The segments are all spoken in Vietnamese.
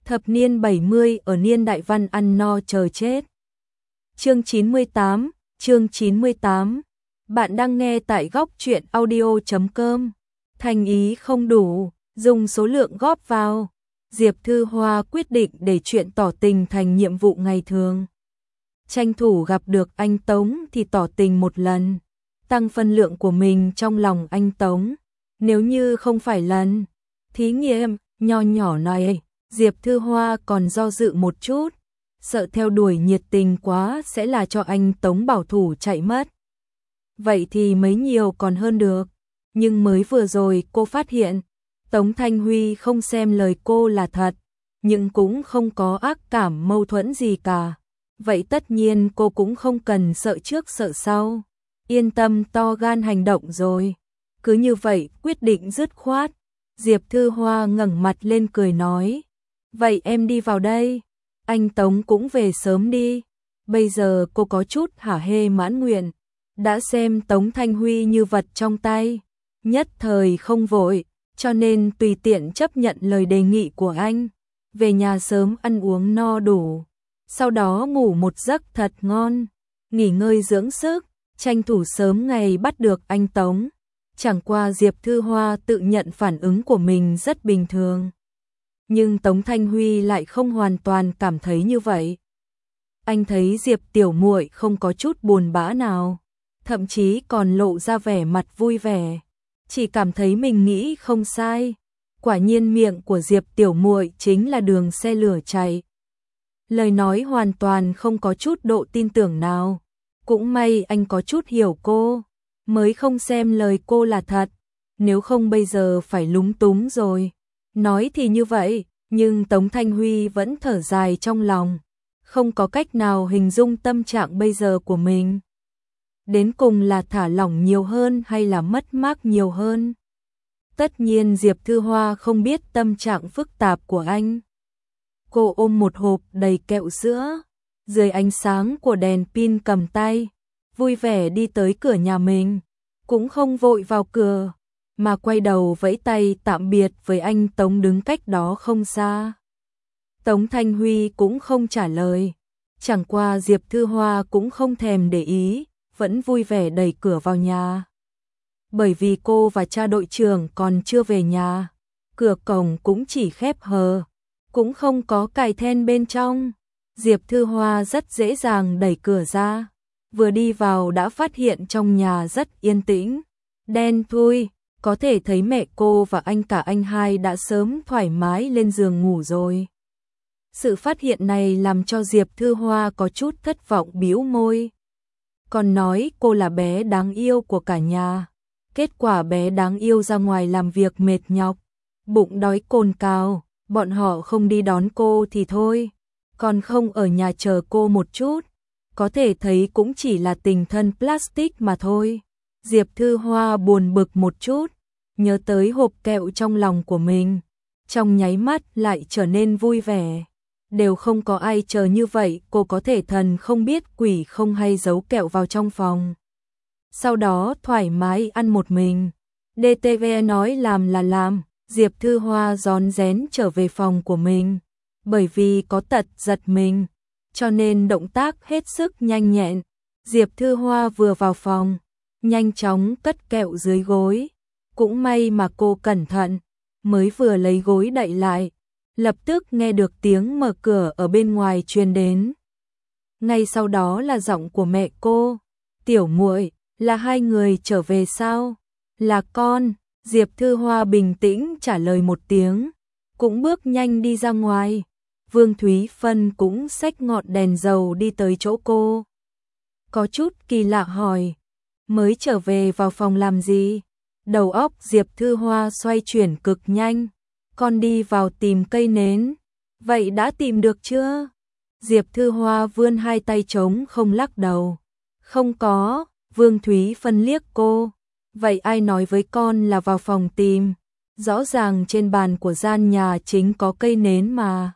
Thập niên 70 ở niên đại văn ăn no chờ chết. Chương 98, chương 98. Bạn đang nghe tại góc truyện audio.com. Thành ý không đủ, dùng số lượng góp vào. Diệp Thư Hoa quyết định để chuyện tỏ tình thành nhiệm vụ ngày thường. Tranh thủ gặp được anh Tống thì tỏ tình một lần, tăng phân lượng của mình trong lòng anh Tống. Nếu như không phải lần thí nghiệm nho nhỏ này, Diệp Thư Hoa còn do dự một chút, sợ theo đuổi nhiệt tình quá sẽ là cho anh Tống bảo thủ chạy mất. Vậy thì mấy nhiều còn hơn được, nhưng mới vừa rồi cô phát hiện, Tống Thanh Huy không xem lời cô là thật, nhưng cũng không có ác cảm mâu thuẫn gì cả. Vậy tất nhiên cô cũng không cần sợ trước sợ sau, yên tâm to gan hành động rồi. Cứ như vậy quyết định dứt khoát, Diệp Thư Hoa ngẩng mặt lên cười nói, vậy em đi vào đây, anh Tống cũng về sớm đi. Bây giờ cô có chút hả hê mãn nguyện, đã xem Tống Thanh Huy như vật trong tay, nhất thời không vội, cho nên tùy tiện chấp nhận lời đề nghị của anh, về nhà sớm ăn uống no đủ, sau đó ngủ một giấc thật ngon, nghỉ ngơi dưỡng sức, tranh thủ sớm ngày bắt được anh Tống. Chẳng qua Diệp Thư Hoa tự nhận phản ứng của mình rất bình thường, nhưng Tống Thanh Huy lại không hoàn toàn cảm thấy như vậy. Anh thấy Diệp tiểu muội không có chút buồn bã nào, thậm chí còn lộ ra vẻ mặt vui vẻ, chỉ cảm thấy mình nghĩ không sai. Quả nhiên miệng của Diệp tiểu muội chính là đường xe lửa chạy. Lời nói hoàn toàn không có chút độ tin tưởng nào. Cũng may anh có chút hiểu cô, mới không xem lời cô là thật, nếu không bây giờ phải lúng túng rồi. Nói thì như vậy, nhưng Tống Thanh Huy vẫn thở dài trong lòng, không có cách nào hình dung tâm trạng bây giờ của mình. Đến cùng là thả lỏng nhiều hơn hay là mất mát nhiều hơn? Tất nhiên Diệp Thư Hoa không biết tâm trạng phức tạp của anh. Cô ôm một hộp đầy kẹo sữa, dưới ánh sáng của đèn pin cầm tay, vui vẻ đi tới cửa nhà mình, cũng không vội vào cửa, mà quay đầu vẫy tay tạm biệt với anh Tống đứng cách đó không xa. Tống Thanh Huy cũng không trả lời, chẳng qua Diệp Thư Hoa cũng không thèm để ý, vẫn vui vẻ đẩy cửa vào nhà. Bởi vì cô và cha đội trưởng còn chưa về nhà, cửa cổng cũng chỉ khép hờ, cũng không có cài then bên trong. Diệp Thư Hoa rất dễ dàng đẩy cửa ra, vừa đi vào đã phát hiện trong nhà rất yên tĩnh, đen thui, có thể thấy mẹ cô và cả anh hai đã sớm thoải mái lên giường ngủ rồi. Sự phát hiện này làm cho Diệp Thư Hoa có chút thất vọng bĩu môi. Còn nói cô là bé đáng yêu của cả nhà, kết quả bé đáng yêu ra ngoài làm việc mệt nhọc, bụng đói cồn cào, bọn họ không đi đón cô thì thôi, còn không ở nhà chờ cô một chút, có thể thấy cũng chỉ là tình thân plastic mà thôi. Diệp Thư Hoa buồn bực một chút, nhớ tới hộp kẹo trong lòng của mình, trong nháy mắt lại trở nên vui vẻ. Đều không có ai chờ như vậy, cô có thể thần không biết quỷ không hay giấu kẹo vào trong phòng. Sau đó thoải mái ăn một mình. DTV nói làm là làm, Diệp Thư Hoa rón rén trở về phòng của mình. Bởi vì có tật giật mình, cho nên động tác hết sức nhanh nhẹn. Diệp Thư Hoa vừa vào phòng, nhanh chóng cất kẹo dưới gối. Cũng may mà cô cẩn thận, mới vừa lấy gối đậy lại, lập tức nghe được tiếng mở cửa ở bên ngoài truyền đến. Ngay sau đó là giọng của mẹ cô, "Tiểu muội, là hai người trở về sao?" "Là con." Diệp Thư Hoa bình tĩnh trả lời một tiếng, cũng bước nhanh đi ra ngoài. Vương Thúy Phân cũng xách ngọn đèn dầu đi tới chỗ cô. Có chút kỳ lạ hỏi, "Mới trở về vào phòng làm gì?" Đầu óc Diệp Thư Hoa xoay chuyển cực nhanh, "Con đi vào tìm cây nến." "Vậy đã tìm được chưa?" Diệp Thư Hoa vươn hai tay trống không lắc đầu. "Không có." Vương Thúy Phân liếc cô, "Vậy ai nói với con là vào phòng tìm? Rõ ràng trên bàn của gian nhà chính có cây nến mà."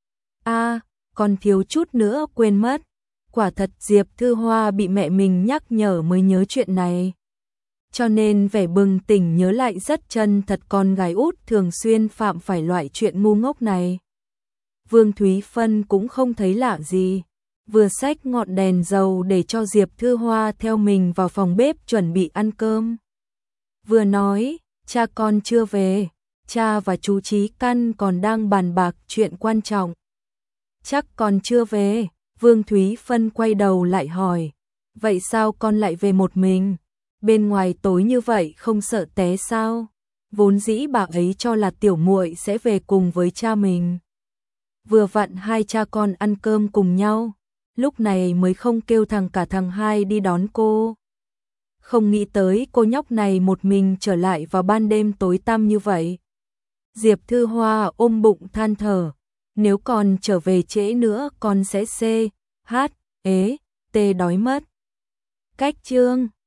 Con thiếu chút nữa quên mất." Quả thật Diệp Thư Hoa bị mẹ mình nhắc nhở mới nhớ chuyện này, cho nên vẻ bừng tỉnh nhớ lại rất chân thật con gái út thường xuyên phạm phải loại chuyện ngu ngốc này. Vương Thúy Phân cũng không thấy lạ gì, vừa xách ngọn đèn dầu để cho Diệp Thư Hoa theo mình vào phòng bếp chuẩn bị ăn cơm. Vừa nói, cha con chưa về, cha và chú Chí Căn còn đang bàn bạc chuyện quan trọng. Chắc còn chưa về, Vương Thúy Phân quay đầu lại hỏi, vậy sao con lại về một mình? Bên ngoài tối như vậy không sợ té sao? Vốn dĩ bà ấy cho là tiểu muội sẽ về cùng với cha mình. Vừa vặn hai cha con ăn cơm cùng nhau, lúc này mới không kêu cả thằng hai đi đón cô. Không nghĩ tới cô nhóc này một mình trở lại vào ban đêm tối tăm như vậy. Diệp Thư Hoa ôm bụng than thở, nếu còn trở về trễ nữa con sẽ tê đói mất. Cách chương